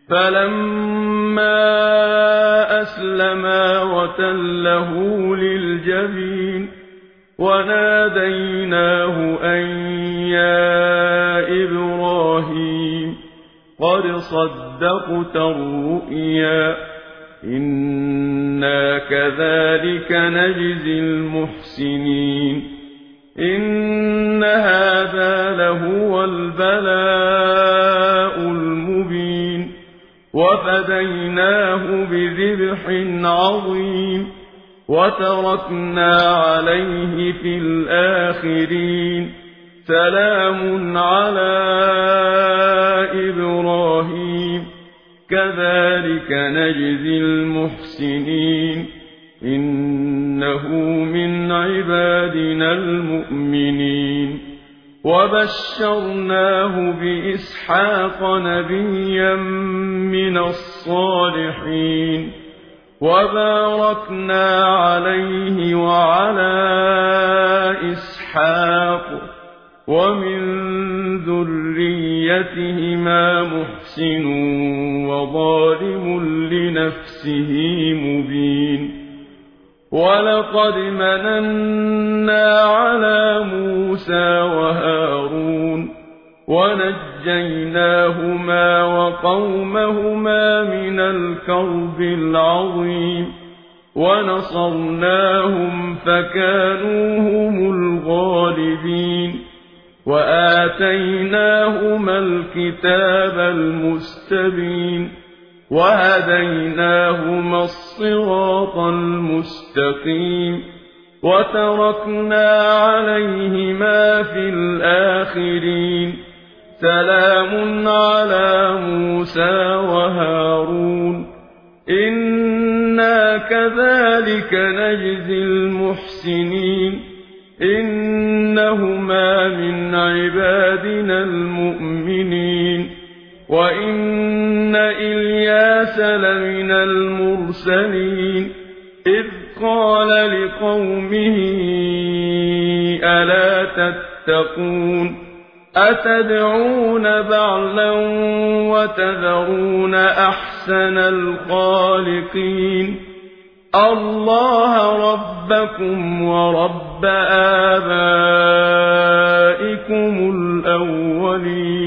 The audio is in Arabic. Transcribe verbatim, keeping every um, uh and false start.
فلما أسلما وتله للجبين وناديناه أن يا إبراهيم قد صدقت الرؤيا إنا كذلك نجزي المحسنين إن هذا لهو البلاء المبين وفديناه بذبح عظيم وتركنا عليه في الآخرين سلام على إبراهيم كذلك نجزي المحسنين إنه من عبادنا المؤمنين وبشرناه بإسحاق نبيا من الصالحين وباركنا عليه وعلى إسحاق ومن ذريتهما محسن وظالم لنفسه مبين ولقد مننا على موسى وهارون ونجيناهما وقومهما من الكرب العظيم ونصرناهم فكانوا هم الغالبين وآتيناهما الكتاب المستبين وهديناهما الصراط المستقيم وتركنا عليهما في الآخرين سلام على موسى وهارون إنا كذلك نجزي المحسنين إنهما من عبادنا المؤمنين وإن إلياس لمن المرسلين إذ قال لقومه ألا تتقون أتدعون بعلا وتذرون أحسن الخالقين الله ربكم ورب آبائكم الأولين